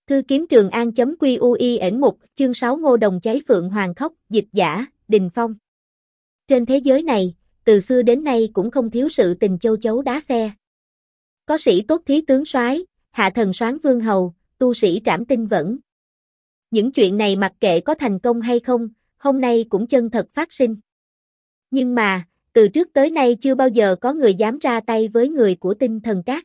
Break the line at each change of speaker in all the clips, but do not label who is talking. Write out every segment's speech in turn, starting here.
Thư kiếm Trường An.QUIN1, chương 6 Ngô Đồng cháy Phượng Hoàng khóc, dịch giả, Đình Phong. Trên thế giới này, từ xưa đến nay cũng không thiếu sự tình châu chấu đá xe. Có sĩ tốt thí tướng soái, hạ thần soán vương hầu, tu sĩ trảm tinh vẫn. Những chuyện này mặc kệ có thành công hay không, hôm nay cũng chân thật phát sinh. Nhưng mà, từ trước tới nay chưa bao giờ có người dám ra tay với người của Tinh Thần Các.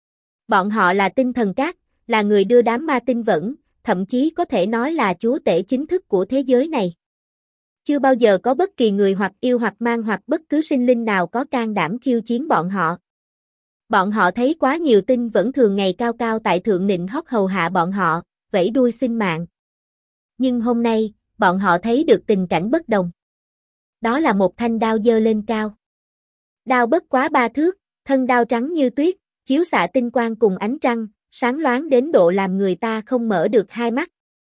Bọn họ là Tinh Thần Các, là người đưa đám ma tinh vẫn, thậm chí có thể nói là chúa tể chính thức của thế giới này. Chưa bao giờ có bất kỳ người hoặc yêu hoặc mang hoặc bất cứ sinh linh nào có can đảm khiêu chiến bọn họ. Bọn họ thấy quá nhiều tinh vẫn thường ngày cao cao tại thượng nịnh hót hầu hạ bọn họ, vẫy đuôi xin mạng. Nhưng hôm nay, bọn họ thấy được tình cảnh bất đồng. Đó là một thanh đao giơ lên cao. Đao bất quá 3 thước, thân đao trắng như tuyết, chiếu xạ tinh quang cùng ánh trăng, sáng loáng đến độ làm người ta không mở được hai mắt.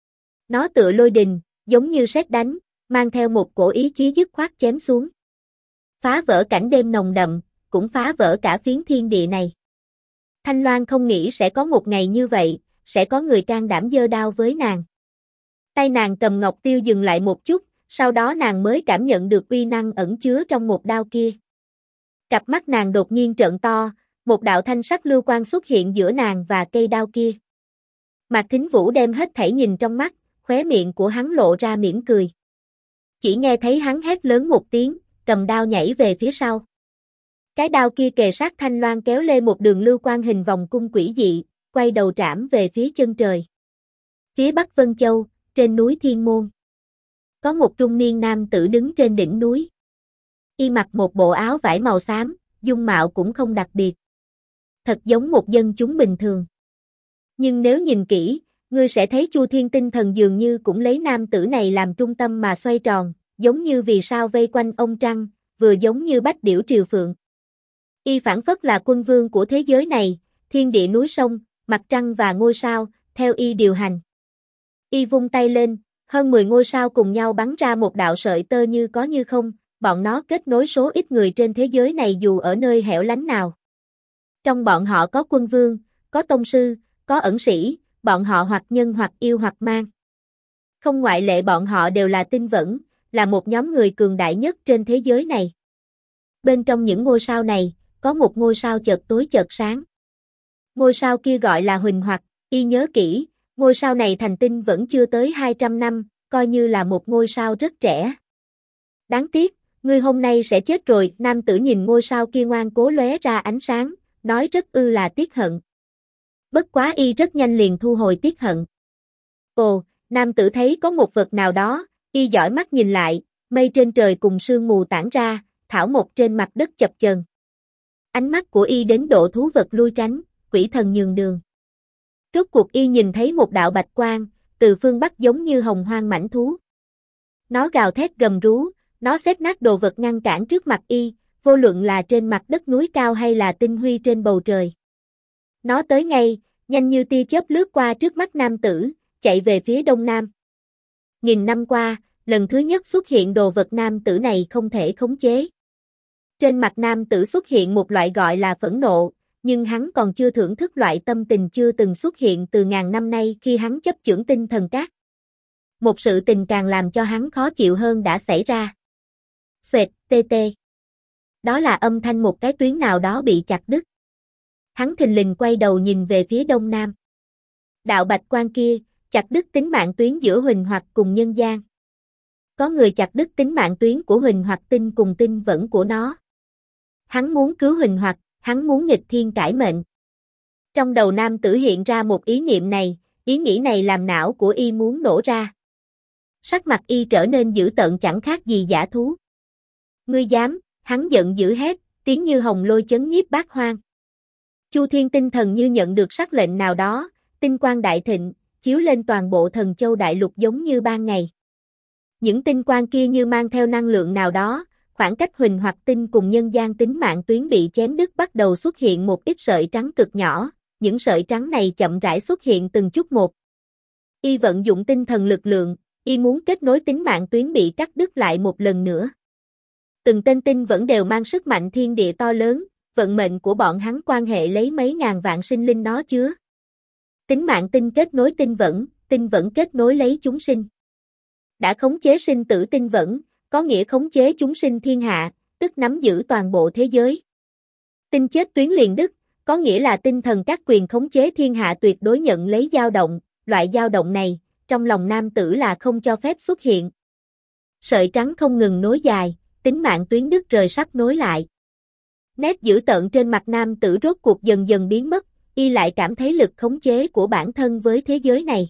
Nó tựa lôi đình, giống như sét đánh, mang theo một cổ ý chí dứt khoát chém xuống. Phá vỡ cảnh đêm nồng đậm, cũng phá vỡ cả phiến thiên địa này. Thanh Loan không nghĩ sẽ có một ngày như vậy, sẽ có người can đảm giơ đao với nàng. Tay nàng cầm ngọc tiêu dừng lại một chút, sau đó nàng mới cảm nhận được uy năng ẩn chứa trong một đao kia. Cặp mắt nàng đột nhiên trợn to, một đạo thanh sắc lưu quang xuất hiện giữa nàng và cây đao kia. Mạc Thính Vũ đem hết thảy nhìn trong mắt, khóe miệng của hắn lộ ra mỉm cười. Chỉ nghe thấy hắn hét lớn một tiếng, cầm đao nhảy về phía sau. Cái đao kia kề sát Thanh Loan kéo lên một đường lưu quang hình vòng cung quỷ dị, quay đầu trảm về phía chân trời. Phía Bắc Vân Châu, trên núi Thiên Môn. Có một trung niên nam tử đứng trên đỉnh núi. Y mặc một bộ áo vải màu xám, dung mạo cũng không đặc biệt. Thật giống một dân chúng bình thường. Nhưng nếu nhìn kỹ, ngươi sẽ thấy Chu Thiên tinh thần dường như cũng lấy nam tử này làm trung tâm mà xoay tròn, giống như vì sao vây quanh ông trăng, vừa giống như bách điểu triều phượng. Y phảng phất là quân vương của thế giới này, thiên địa núi sông, mặt trăng và ngôi sao, theo y điều hành. Y vung tay lên, hơn 10 ngôi sao cùng nhau bắn ra một đạo sợi tơ như có như không, bọn nó kết nối số ít người trên thế giới này dù ở nơi hẻo lánh nào. Trong bọn họ có quân vương, có tông sư, có ẩn sĩ, bọn họ hoặc nhân hoặc yêu hoặc mang. Không ngoại lệ bọn họ đều là tinh vẫn, là một nhóm người cường đại nhất trên thế giới này. Bên trong những ngôi sao này, có một ngôi sao chợt tối chợt sáng. Ngôi sao kia gọi là Huỳnh Hoặc, y nhớ kỹ, ngôi sao này thành tinh vẫn chưa tới 200 năm, coi như là một ngôi sao rất trẻ. Đáng tiếc, ngươi hôm nay sẽ chết rồi, nam tử nhìn ngôi sao kia ngoan cố lóe ra ánh sáng, nói rất là tiếc hận. Bất quá y rất nhanh liền thu hồi tiếc hận. Ồ, nam tử thấy có một vật nào đó, y dõi mắt nhìn lại, mây trên trời cùng sương mù tản ra, thảo mộc trên mặt đất chập chờn. Ánh mắt của y đến độ thú vật lui tránh, quỷ thần nhường đường. Rốt cuộc y nhìn thấy một đạo bạch quang, từ phương Bắc giống như hồng hoang mãnh thú. Nó gào thét gầm rú, nó xếp nát đồ vật ngăn cản trước mặt y, vô luận là trên mặt đất núi cao hay là tinh huy trên bầu trời. Nó tới ngay, nhanh như tia chớp lướt qua trước mắt nam tử, chạy về phía đông nam. Nghìn năm qua, lần thứ nhất xuất hiện đồ vật nam tử này không thể khống chế. Trên mặt nam tử xuất hiện một loại gọi là phẫn nộ, nhưng hắn còn chưa thưởng thức loại tâm tình chưa từng xuất hiện từ ngàn năm nay khi hắn chấp chưởng Tinh Thần Các. Một sự tình càng làm cho hắn khó chịu hơn đã xảy ra. Xoẹt, tê tê. Đó là âm thanh một cái tuyến nào đó bị chặt đứt. Hắn thình lình quay đầu nhìn về phía đông nam. Đạo bạch quang kia, chặt đứt tính mạng tuyến giữa Huỳnh Hoặc cùng nhân gian. Có người chặt đứt tính mạng tuyến của Huỳnh Hoặc tinh cùng tinh vẫn của nó. Hắn muốn cứu Huỳnh Hoặc, hắn muốn nghịch thiên cải mệnh. Trong đầu nam tử hiện ra một ý niệm này, ý nghĩ này làm não của y muốn nổ ra. Sắc mặt y trở nên dữ tợn chẳng khác gì dã thú. Ngươi dám, hắn giận dữ hét, tiếng như hồng lôi chấn nhiếp bát hoang. Chu Thiên tinh thần như nhận được sắc lệnh nào đó, tinh quang đại thịnh, chiếu lên toàn bộ Thần Châu đại lục giống như ban ngày. Những tinh quang kia như mang theo năng lượng nào đó, khoảng cách Huỳnh Hoặc tinh cùng nhân gian tính mạng tuyến bị chém đứt bắt đầu xuất hiện một ít sợi trắng cực nhỏ, những sợi trắng này chậm rãi xuất hiện từng chút một. Y vận dụng tinh thần lực lượng, y muốn kết nối tính mạng tuyến bị cắt đứt lại một lần nữa. Từng tên tinh vẫn đều mang sức mạnh thiên địa to lớn, vận mệnh của bọn hắn quan hệ lấy mấy ngàn vạn sinh linh nó chứa. Tính mạng tinh kết nối tinh vẫn kết nối lấy chúng sinh. Đã khống chế sinh tử tinh vẫn, có nghĩa khống chế chúng sinh thiên hạ, tức nắm giữ toàn bộ thế giới. Tinh chết tuyến liền đức, có nghĩa là tinh thần các quyền khống chế thiên hạ tuyệt đối nhận lấy dao động, loại dao động này, trong lòng nam tử là không cho phép xuất hiện. Sợi trắng không ngừng nối dài, tính mạng tuyến đứt rời sắp nối lại. Nét dữ tợn trên mặt nam tử rốt cuộc dần dần biến mất, y lại cảm thấy lực khống chế của bản thân với thế giới này.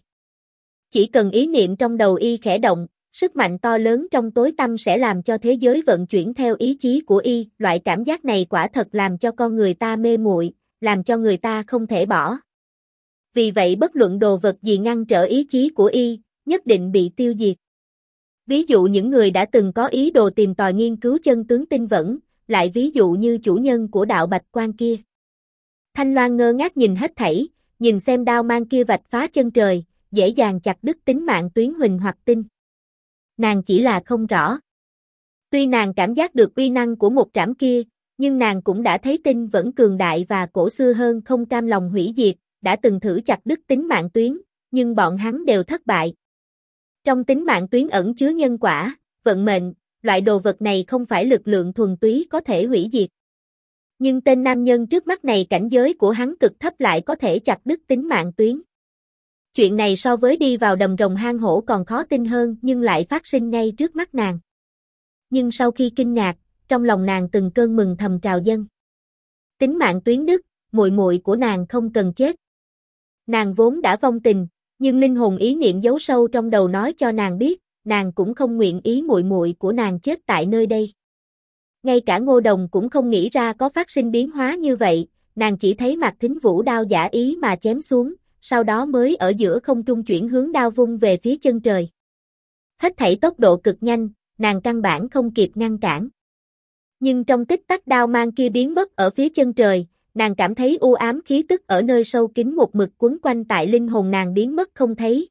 Chỉ cần ý niệm trong đầu y khẽ động, sức mạnh to lớn trong tối tăm sẽ làm cho thế giới vận chuyển theo ý chí của y, loại cảm giác này quả thật làm cho con người ta mê muội, làm cho người ta không thể bỏ. Vì vậy bất luận đồ vật gì ngăn trở ý chí của y, nhất định bị tiêu diệt. Ví dụ những người đã từng có ý đồ tìm tòi nghiên cứu chân tướng tinh vẫn, lại ví dụ như chủ nhân của đạo bạch quan kia. Thanh Loan ngơ ngác nhìn hết thảy, nhìn xem đao mang kia vạch phá chân trời, dễ dàng chặt đứt tính mạng tuyến huỳnh hoặc tinh. Nàng chỉ là không rõ. Tuy nàng cảm giác được uy năng của một trảm kia, nhưng nàng cũng đã thấy tinh vẫn cường đại và cổ xưa hơn, không cam lòng hủy diệt, đã từng thử chặt đứt tính mạng tuyến, nhưng bọn hắn đều thất bại. Trong tính mạng tuyến ẩn chứa nhân quả, vận mệnh, loại đồ vật này không phải lực lượng thuần túy có thể hủy diệt. Nhưng tên nam nhân trước mắt này cảnh giới của hắn cực thấp lại có thể chặt đứt tính mạng tuyến. Chuyện này so với đi vào đầm rồng hang hổ còn khó tin hơn, nhưng lại phát sinh ngay trước mắt nàng. Nhưng sau khi kinh ngạc, trong lòng nàng từng cơn mừng thầm trào dâng. Tính mạng tuyến đứt, muội muội của nàng không cần chết. Nàng vốn đã vong tình, nhưng linh hồn ý niệm giấu sâu trong đầu nói cho nàng biết, nàng cũng không nguyện ý muội muội của nàng chết tại nơi đây. Ngay cả Ngô Đồng cũng không nghĩ ra có phát sinh biến hóa như vậy, nàng chỉ thấy Mạc Thính Vũ đao giả ý mà chém xuống, sau đó mới ở giữa không trung chuyển hướng đao vung về phía chân trời. Hết thảy tốc độ cực nhanh, nàng căn bản không kịp ngăn cản. Nhưng trong tích tắc đao mang kia biến mất ở phía chân trời, nàng cảm thấy u ám khí tức ở nơi sâu kín một mực quấn quanh tại linh hồn nàng biến mất không thấy.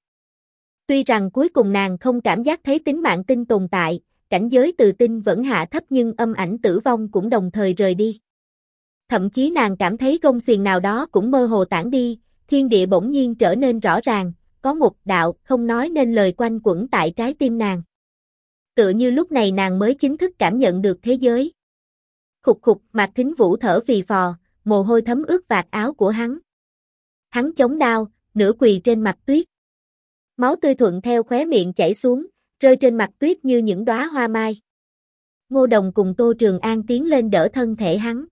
Tuy rằng cuối cùng nàng không cảm giác thấy tính mạng tinh tồn tại, cảnh giới từ tinh vẫn hạ thấp, nhưng âm ảnh tử vong cũng đồng thời rời đi. Thậm chí nàng cảm thấy gông xiềng nào đó cũng mơ hồ tản đi, thiên địa bỗng nhiên trở nên rõ ràng, có một đạo không nói nên lời quanh quẩn tại trái tim nàng. Tựa như lúc này nàng mới chính thức cảm nhận được thế giới. Khục khục, Mạc Thính Vũ thở phì phò, mồ hôi thấm ướt vạt áo của hắn. Hắn chống đao, nửa quỳ trên mặt tuyết. Máu tươi thuận theo khóe miệng chảy xuống, rơi trên mặt tuyết như những đóa hoa mai. Ngô Đồng cùng Tô Trường An tiến lên đỡ thân thể hắn.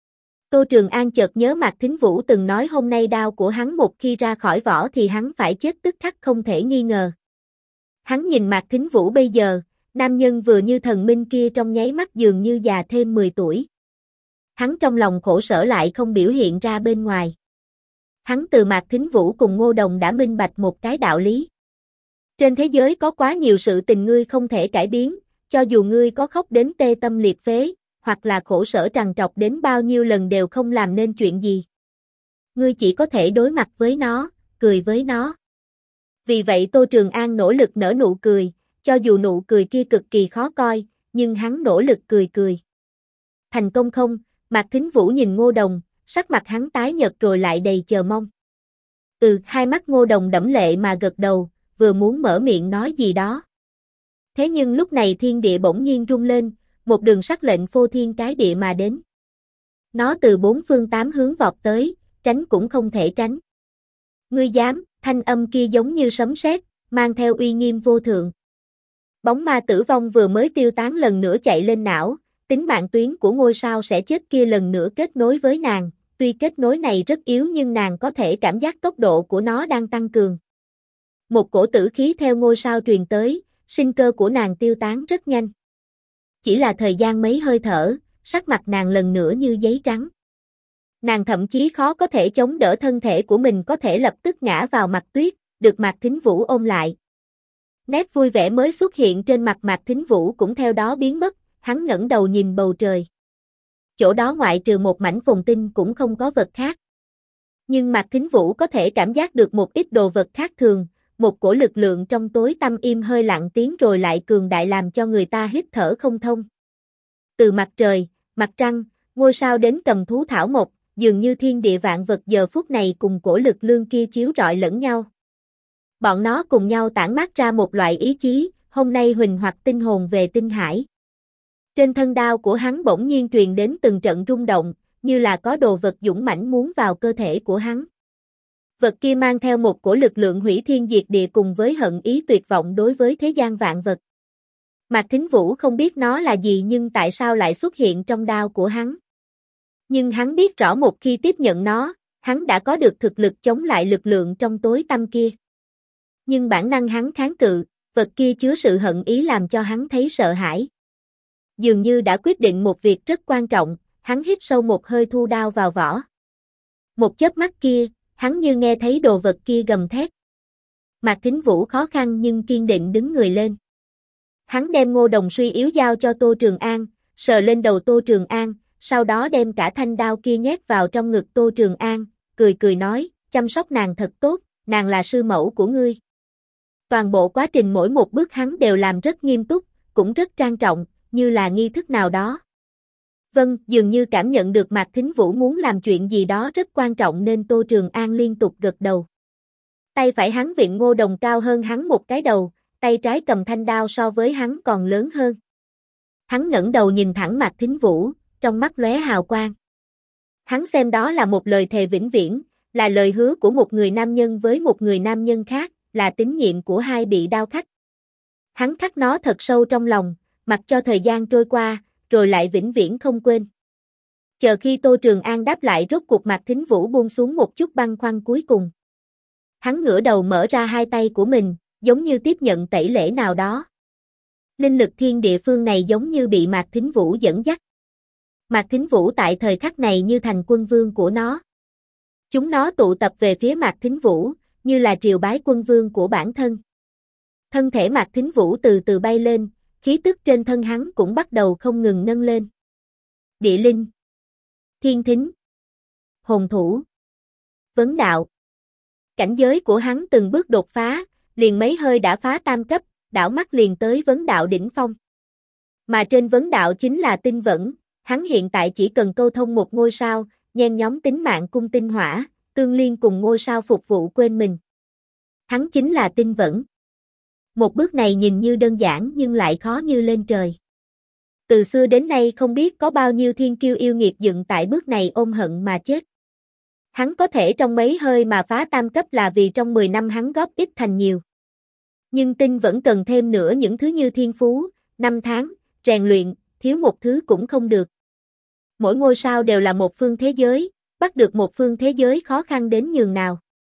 Tô Trường An chợt nhớ Mạc Thính Vũ từng nói hôm nay đao của hắn một khi ra khỏi vỏ thì hắn phải chết tức khắc không thể nghi ngờ. Hắn nhìn Mạc Thính Vũ bây giờ, nam nhân vừa như thần minh kia trong nháy mắt dường như già thêm 10 tuổi. Hắn trong lòng khổ sở lại không biểu hiện ra bên ngoài. Hắn từ Mạc Thính Vũ cùng Ngô Đồng đã minh bạch một cái đạo lý. Trên thế giới có quá nhiều sự tình ngươi không thể cải biến, cho dù ngươi có khóc đến tê tâm liệt phế, hoặc là khổ sở trằn trọc đến bao nhiêu lần đều không làm nên chuyện gì. Ngươi chỉ có thể đối mặt với nó, cười với nó. Vì vậy Tô Trường An nỗ lực nở nụ cười, cho dù nụ cười kia cực kỳ khó coi, nhưng hắn nỗ lực cười cười. Thành công không? Mạc Thính Vũ nhìn Ngô Đồng, sắc mặt hắn tái nhợt rồi lại đầy chờ mong. Hai mắt Ngô Đồng đẫm lệ mà gật đầu, vừa muốn mở miệng nói gì đó. Thế nhưng lúc này thiên địa bỗng nhiên rung lên, một đường sắc lệnh phô thiên cái địa mà đến. Nó từ bốn phương tám hướng vọt tới, tránh cũng không thể tránh. Ngươi dám, thanh âm kia giống như sấm sét, mang theo uy nghiêm vô thượng. Bóng ma tử vong vừa mới tiêu tán lần nữa chạy lên não, tính mạng tuyến của ngôi sao sẽ chết kia lần nữa kết nối với nàng, tuy kết nối này rất yếu nhưng nàng có thể cảm giác tốc độ của nó đang tăng cường. Một cổ tử khí theo ngôi sao truyền tới, sinh cơ của nàng tiêu tán rất nhanh. Chỉ là thời gian mấy hơi thở, sắc mặt nàng lần nữa như giấy trắng. Nàng thậm chí khó có thể chống đỡ thân thể của mình có thể lập tức ngã vào mặt tuyết, được Mạc Thính Vũ ôm lại. Nét vui vẻ mới xuất hiện trên mặt Mạc Thính Vũ cũng theo đó biến mất, hắn ngẩng đầu nhìn bầu trời. Chỗ đó ngoại trừ một mảnh phồn tinh cũng không có vật khác. Nhưng Mạc Thính Vũ có thể cảm giác được một ít đồ vật khác thường, một cổ lực lượng trong tối tăm im hơi lặng tiếng rồi lại cường đại làm cho người ta hít thở không thông. Từ mặt trời, mặt trăng, ngôi sao đến cầm thú thảo mộc, dường như thiên địa vạn vật giờ phút này cùng cổ lực lượng kia chiếu rọi lẫn nhau. Bọn nó cùng nhau tản mát ra một loại ý chí, hôm nay huỳnh hoặc tinh hồn về tinh hải. Trên thân đao của hắn bỗng nhiên truyền đến từng trận rung động, như là có đồ vật dũng mãnh muốn vào cơ thể của hắn. Vật kia mang theo một cổ lực lượng hủy thiên diệt địa cùng với hận ý tuyệt vọng đối với thế gian vạn vật. Mạc Thính Vũ không biết nó là gì nhưng tại sao lại xuất hiện trong đao của hắn. Nhưng hắn biết rõ một khi tiếp nhận nó, hắn đã có được thực lực chống lại lực lượng trong tối tăm kia. Nhưng bản năng hắn kháng cự, vật kia chứa sự hận ý làm cho hắn thấy sợ hãi. Dường như đã quyết định một việc rất quan trọng, hắn hít sâu một hơi thu đao vào vỏ. Một chớp mắt kia, hắn như nghe thấy đồ vật kia gầm thét. Mạc Thính Vũ khó khăn nhưng kiên định đứng người lên. Hắn đem ngô đồng suy yếu giao cho Tô Trường An, sờ lên đầu Tô Trường An, sau đó đem cả thanh đao kia nhét vào trong ngực Tô Trường An, cười cười nói, chăm sóc nàng thật tốt, nàng là sư mẫu của ngươi. Toàn bộ quá trình mỗi một bước hắn đều làm rất nghiêm túc, cũng rất trang trọng, như là nghi thức nào đó. Vâng, dường như cảm nhận được Mạc Thính Vũ muốn làm chuyện gì đó rất quan trọng nên Tô Trường An liên tục gật đầu. Tay phải hắn vịn ngô đồng cao hơn hắn một cái đầu, tay trái cầm thanh đao so với hắn còn lớn hơn. Hắn ngẩng đầu nhìn thẳng Mạc Thính Vũ, trong mắt lóe hào quang. Hắn xem đó là một lời thề vĩnh viễn, là lời hứa của một người nam nhân với một người nam nhân khác, là tín nhiệm của hai bị đao khách. Hắn khắc nó thật sâu trong lòng, mặc cho thời gian trôi qua, rồi lại vĩnh viễn không quên. Chờ khi Tô Trường An đáp lại rốt cuộc Mạc Thính Vũ buông xuống một chút băn khoăn cuối cùng. Hắn ngửa đầu mở ra hai tay của mình, giống như tiếp nhận tẩy lễ nào đó. Linh lực thiên địa phương này giống như bị Mạc Thính Vũ dẫn dắt. Mạc Thính Vũ tại thời khắc này như thành quân vương của nó. Chúng nó tụ tập về phía Mạc Thính Vũ, như là triều bái quân vương của bản thân. Thân thể Mạc Thính Vũ từ từ bay lên, khí tức trên thân hắn cũng bắt đầu không ngừng nâng lên. Địa linh, thiên thính, hồn thủ, vấn đạo. Cảnh giới của hắn từng bước đột phá, liền mấy hơi đã phá tam cấp, đảo mắt liền tới vấn đạo đỉnh phong. Mà trên vấn đạo chính là tinh vẫn, hắn hiện tại chỉ cần câu thông một ngôi sao, nhen nhóm tính mạng cung tinh hỏa, tương liên cùng ngôi sao phục vụ quên mình. Hắn chính là tinh vẫn. Một bước này nhìn như đơn giản nhưng lại khó như lên trời. Từ xưa đến nay không biết có bao nhiêu thiên kiêu yêu nghiệt dựng tại bước này ôm hận mà chết. Hắn có thể trong mấy hơi mà phá tam cấp là vì trong 10 năm hắn góp ít thành nhiều. Nhưng tinh vẫn cần thêm nữa những thứ như thiên phú, năm tháng, rèn luyện, thiếu một thứ cũng không được. Mỗi ngôi sao đều là một phương thế giới, bắt được một phương thế giới khó khăn đến nhường nào.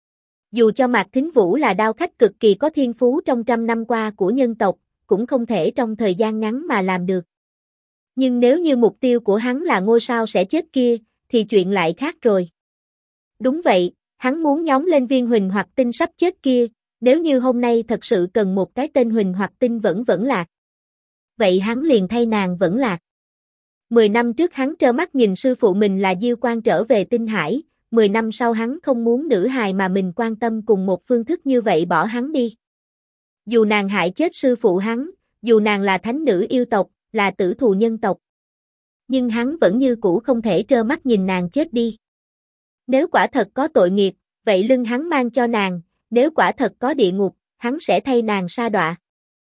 Dù cho Mạc Thính Vũ là đao khách cực kỳ có thiên phú trong trăm năm qua của nhân tộc, cũng không thể trong thời gian ngắn mà làm được. Nhưng nếu như mục tiêu của hắn là ngôi sao sẽ chết kia, thì chuyện lại khác rồi. Đúng vậy, hắn muốn nhóm lên viên huỳnh hoặc tinh sắp chết kia, nếu như hôm nay thật sự cần một cái tên huỳnh hoặc tinh vẫn lạc. Vậy hắn liền thay nàng vẫn lạc. 10 năm trước hắn trơ mắt nhìn sư phụ mình là Diêu Quan trở về tinh hải, 10 năm sau hắn không muốn nữ hài mà mình quan tâm cùng một phương thức như vậy bỏ hắn đi. Dù nàng hại chết sư phụ hắn, dù nàng là thánh nữ yêu tộc, là tử thù nhân tộc. Nhưng hắn vẫn như cũ không thể trơ mắt nhìn nàng chết đi. Nếu quả thật có tội nghiệt, vậy lưng hắn mang cho nàng, nếu quả thật có địa ngục, hắn sẽ thay nàng sa đọa.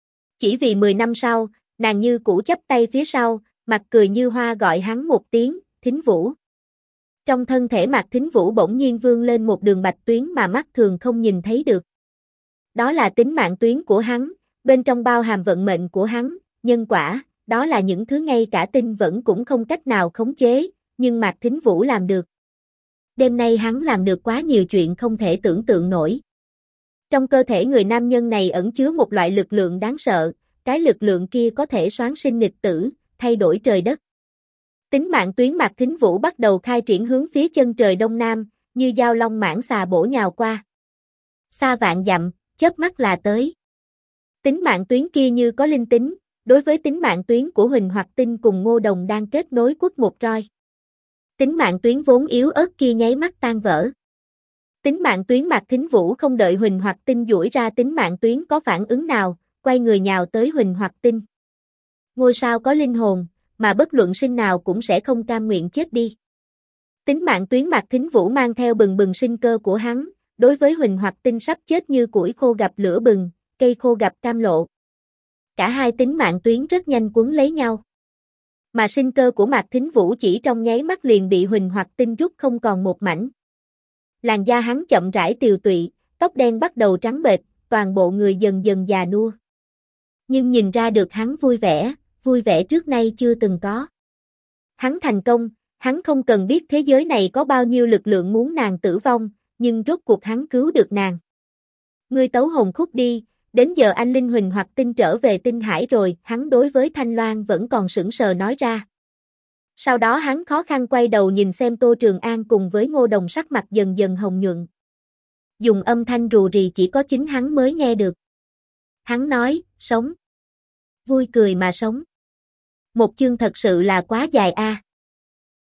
Chỉ vì 10 năm sau, nàng như cũ chắp tay phía sau, mặt cười như hoa gọi hắn một tiếng, Thính Vũ. Trong thân thể Mạc Thính Vũ bỗng nhiên vươn lên một đường bạch tuyến mà mắt thường không nhìn thấy được. Đó là tính mạng tuyến của hắn, bên trong bao hàm vận mệnh của hắn, nhân quả, đó là những thứ ngay cả tinh vẫn cũng không cách nào khống chế, nhưng Mạc Thính Vũ làm được. Đêm nay hắn làm được quá nhiều chuyện không thể tưởng tượng nổi. Trong cơ thể người nam nhân này ẩn chứa một loại lực lượng đáng sợ, cái lực lượng kia có thể soán sinh nghịch tử, thay đổi trời đất. Tính mạng tuyến Mạc Thính Vũ bắt đầu khai triển hướng phía chân trời đông nam, như dao long mãng xà bổ nhào qua. Xa vạn dặm, chớp mắt là tới. Tính mạng tuyến kia như có linh tính, đối với tính mạng tuyến của Huỳnh hoặc Tinh cùng Ngô Đồng đang kết nối quất một roi. Tính mạng tuyến vốn yếu ớt kia nháy mắt tan vỡ. Tính mạng tuyến Mạc Thính Vũ không đợi Huỳnh hoặc Tinh duỗi ra tính mạng tuyến có phản ứng nào, quay người nhào tới Huỳnh hoặc Tinh. Ngôi sao có linh hồn, mà bất luận sinh nào cũng sẽ không cam nguyện chết đi. Tính mạng tuyến Mạc Thính Vũ mang theo bừng bừng sinh cơ của hắn, đối với Huỳnh Hoặc Tinh sắp chết như củi khô gặp lửa bừng, cây khô gặp cam lộ. Cả hai tính mạng tuyến rất nhanh quấn lấy nhau. Mà sinh cơ của Mạc Thính Vũ chỉ trong nháy mắt liền bị Huỳnh Hoặc Tinh rút không còn một mảnh. Làn da hắn chậm rãi tiều tụy, tóc đen bắt đầu trắng bệch, toàn bộ người dần dần già nua. Nhưng nhìn ra được hắn vui vẻ trước nay chưa từng có. Hắn thành công, hắn không cần biết thế giới này có bao nhiêu lực lượng muốn nàng tử vong, nhưng rốt cuộc hắn cứu được nàng. Ngươi tấu hồn khúc đi, đến giờ anh linh Huỳnh Hoặc Tinh trở về tinh hải rồi, hắn đối với Thanh Loan vẫn còn sững sờ nói ra. Sau đó hắn khó khăn quay đầu nhìn xem Tô Trường An cùng với Ngô Đồng sắc mặt dần dần hồng nhuận. Dùng âm thanh rù rì chỉ có chính hắn mới nghe được. Hắn nói, sống. Vui cười mà sống. Một chương thật sự là quá dài a.